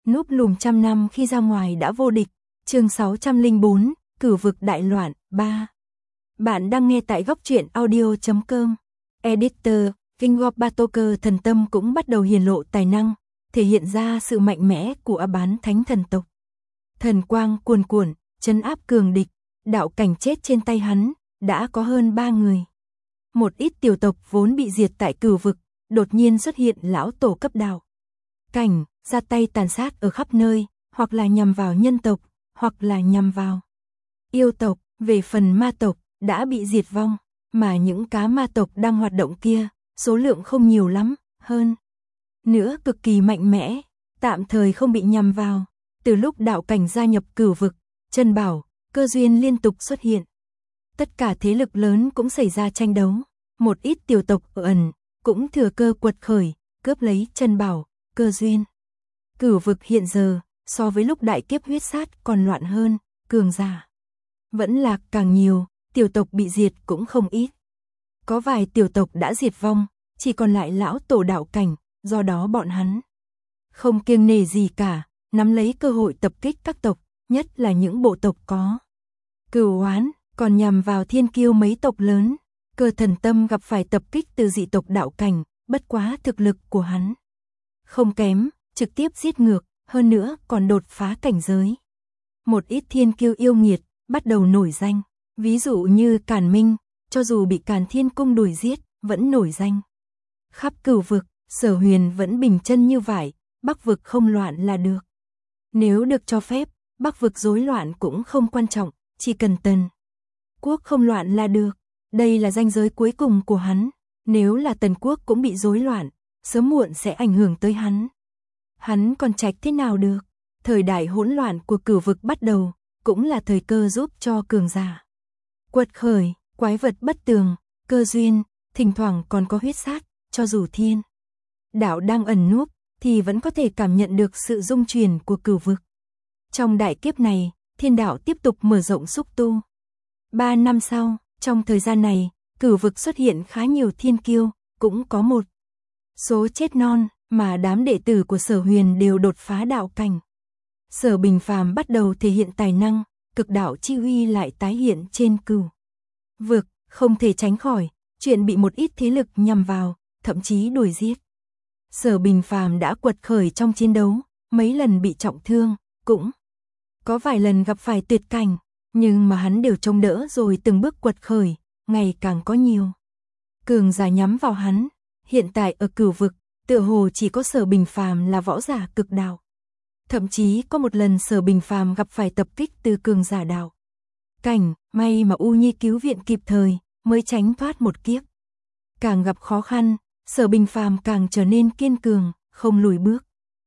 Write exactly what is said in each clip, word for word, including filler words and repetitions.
núp lùm trăm năm khi ra ngoài đã vô địch. Chương sáu trăm lẻ bốn, Cửu vực đại loạn, ba. Bạn đang nghe tại góc truyện audio chấm com. Editor, King Batoker thần tâm cũng bắt đầu hiển lộ tài năng, thể hiện ra sự mạnh mẽ của A Bán Thánh thần tộc. Thần quang cuồn cuộn, trấn áp cường địch, đạo cảnh chết trên tay hắn, đã có hơn ba người. Một ít tiểu tộc vốn bị diệt tại Cửu vực, đột nhiên xuất hiện lão tổ cấp đạo cảnh, ra tay tàn sát ở khắp nơi, hoặc là nhằm vào nhân tộc, hoặc là nhằm vào yêu tộc. Về phần ma tộc, đã bị diệt vong, mà những cá ma tộc đang hoạt động kia, số lượng không nhiều lắm, hơn nữa cực kỳ mạnh mẽ, tạm thời không bị nhằm vào. Từ lúc đạo cảnh gia nhập Cửu vực, chân bảo, cơ duyên liên tục xuất hiện. Tất cả thế lực lớn cũng xảy ra tranh đấu, một ít tiểu tộc ở ẩn, cũng thừa cơ quật khởi, cướp lấy chân bảo, cơ duyên. Cửu vực hiện giờ, so với lúc đại kiếp huyết sát còn loạn hơn, cường giả vẫn lạc càng nhiều, tiểu tộc bị diệt cũng không ít. Có vài tiểu tộc đã diệt vong, chỉ còn lại lão tổ đạo cảnh, do đó bọn hắn không kiêng nể gì cả, nắm lấy cơ hội tập kích các tộc, nhất là những bộ tộc có cửu oán, còn nhằm vào thiên kiêu mấy tộc lớn. Cơ thần tâm gặp phải tập kích từ dị tộc đạo cảnh, bất quá thực lực của hắn không kém, trực tiếp giết ngược, hơn nữa còn đột phá cảnh giới. Một ít thiên kiêu yêu nghiệt bắt đầu nổi danh, ví dụ như Càn Minh, cho dù bị Càn Thiên Cung đuổi giết, vẫn nổi danh. Khắp Cửu vực, Sở Huyền vẫn bình chân như vậy, Bắc vực không loạn là được. Nếu được cho phép, Bắc vực rối loạn cũng không quan trọng, chỉ cần Tần quốc không loạn là được. Đây là ranh giới cuối cùng của hắn, nếu là Tần quốc cũng bị rối loạn, sớm muộn sẽ ảnh hưởng tới hắn. Hắn còn trách thế nào được? Thời đại hỗn loạn của Cửu vực bắt đầu, cũng là thời cơ giúp cho cường giả quật khởi, quái vật bất tường, cơ duyên, thỉnh thoảng còn có huyết sát, cho dù thiên đạo đang ẩn núp, thì vẫn có thể cảm nhận được sự rung chuyển của Cửu vực. Trong đại kiếp này, thiên đạo tiếp tục mở rộng xúc tu. Ba năm sau, trong thời gian này, Cửu vực xuất hiện khá nhiều thiên kiêu, cũng có một số chết non, mà đám đệ tử của Sở Huyền đều đột phá đạo cảnh. Sở Bình Phàm bắt đầu thể hiện tài năng, cực đạo chi uy lại tái hiện trên Cửu vực, không thể tránh khỏi chuyện bị một ít thế lực nhằm vào, thậm chí đuổi giết. Sở Bình Phàm đã quật khởi trong chiến đấu, mấy lần bị trọng thương, cũng có vài lần gặp phải tuyệt cảnh, nhưng mà hắn đều chống đỡ rồi từng bước quật khởi, ngày càng có nhiều cường giả nhắm vào hắn. Hiện tại ở Cửu vực, tựa hồ chỉ có Sở Bình Phàm là võ giả cực đạo. Thậm chí có một lần Sở Bình Phàm gặp phải tập kích từ cường giả đạo cảnh, may mà U Nhi cứu viện kịp thời, mới tránh thoát một kiếp. Càng gặp khó khăn, Sở Bình Phàm càng trở nên kiên cường, không lùi bước.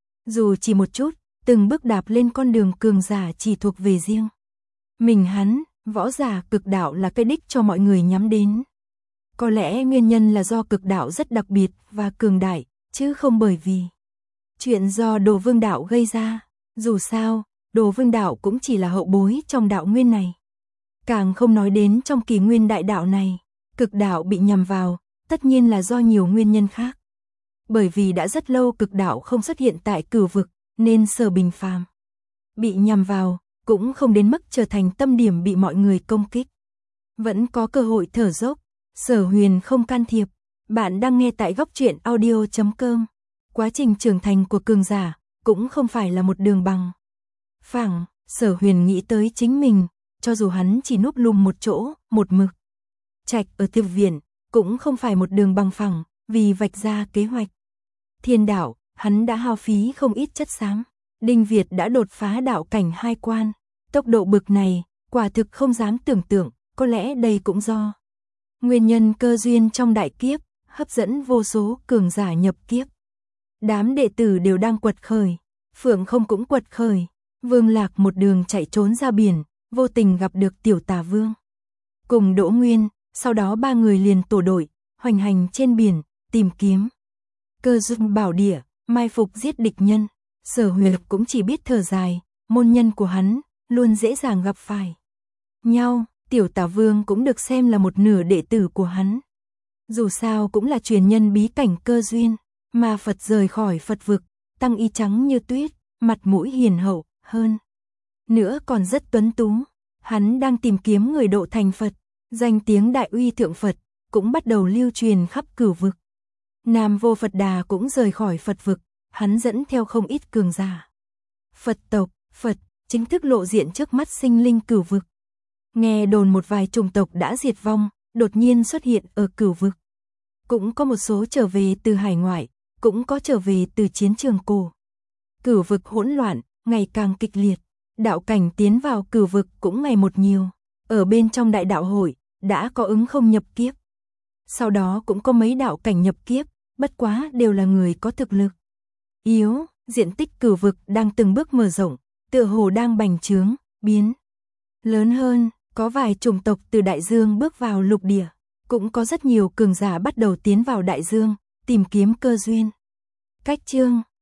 Dù chỉ một chút, từng bước đạp lên con đường cường giả chỉ thuộc về riêng mình hắn. Võ giả cực đạo là cái đích cho mọi người nhắm đến. Có lẽ nguyên nhân là do cực đạo rất đặc biệt và cường đại, chứ không bởi vì chuyện do Đồ Vương đạo gây ra. Dù sao, Đồ Vương đạo cũng chỉ là hậu bối trong đạo nguyên này. Càng không nói đến trong Kỷ Nguyên đại đạo này, cực đạo bị nhằm vào, tất nhiên là do nhiều nguyên nhân khác. Bởi vì đã rất lâu cực đạo không xuất hiện tại Cửu vực, nên Sở Bình Phàm bị nhằm vào, cũng không đến mức trở thành tâm điểm bị mọi người công kích. Vẫn có cơ hội thở dốc, Sở Huyền không can thiệp. Bạn đang nghe tại góc truyện audio chấm com. Quá trình trưởng thành của cường giả cũng không phải là một đường bằng phẳng. Sở Huyền nghĩ tới chính mình, cho dù hắn chỉ núp lùm một chỗ, một mực trạch ở thư viện, cũng không phải một đường bằng phẳng, vì vạch ra kế hoạch thiên đạo, hắn đã hao phí không ít chất xám. Đinh Việt đã đột phá đạo cảnh hai quan, tốc độ bực này, quả thực không dám tưởng tượng. Có lẽ đây cũng do nguyên nhân cơ duyên trong đại kiếp, hấp dẫn vô số cường giả nhập kiếp. Đám đệ tử đều đang quật khởi, Phượng Không cũng quật khởi. Vương Lạc một đường chạy trốn ra biển, vô tình gặp được Tiểu Tà Vương cùng Đỗ Nguyên, sau đó ba người liền tổ đội, hoành hành trên biển, tìm kiếm cơ duyên bảo địa, mai phục giết địch nhân. Sở Huyền cũng chỉ biết thở dài, môn nhân của hắn luôn dễ dàng gặp phải nhau. Tiểu Tà Vương cũng được xem là một nửa đệ tử của hắn. Dù sao cũng là truyền nhân bí cảnh cơ duyên, mà Phật rời khỏi Phật vực, tăng y trắng như tuyết, mặt mũi hiền hậu hơn. Nữa còn rất tuấn tú, hắn đang tìm kiếm người độ thành Phật, danh tiếng Đại Uy Thượng Phật cũng bắt đầu lưu truyền khắp cửu vực. Nam Vô Phật Đà cũng rời khỏi Phật vực, hắn dẫn theo không ít cường giả. Phật tộc, Phật, chính thức lộ diện trước mắt sinh linh cửu vực. Nghe đồn một vài chủng tộc đã diệt vong, đột nhiên xuất hiện ở cửu vực. Cũng có một số trở về từ hải ngoại, cũng có trở về từ chiến trường cổ. Cửu vực hỗn loạn, ngày càng kịch liệt, đạo cảnh tiến vào cửu vực cũng ngày một nhiều. Ở bên trong đại đạo hội, đã có ứng không nhập kiếp. Sau đó cũng có mấy đạo cảnh nhập kiếp, bất quá đều là người có thực lực yếu, diện tích cửu vực đang từng bước mở rộng, tựa hồ đang bành trướng, biến lớn hơn, có vài chủng tộc từ đại dương bước vào lục địa, cũng có rất nhiều cường giả bắt đầu tiến vào đại dương, tìm kiếm cơ duyên. Cách chương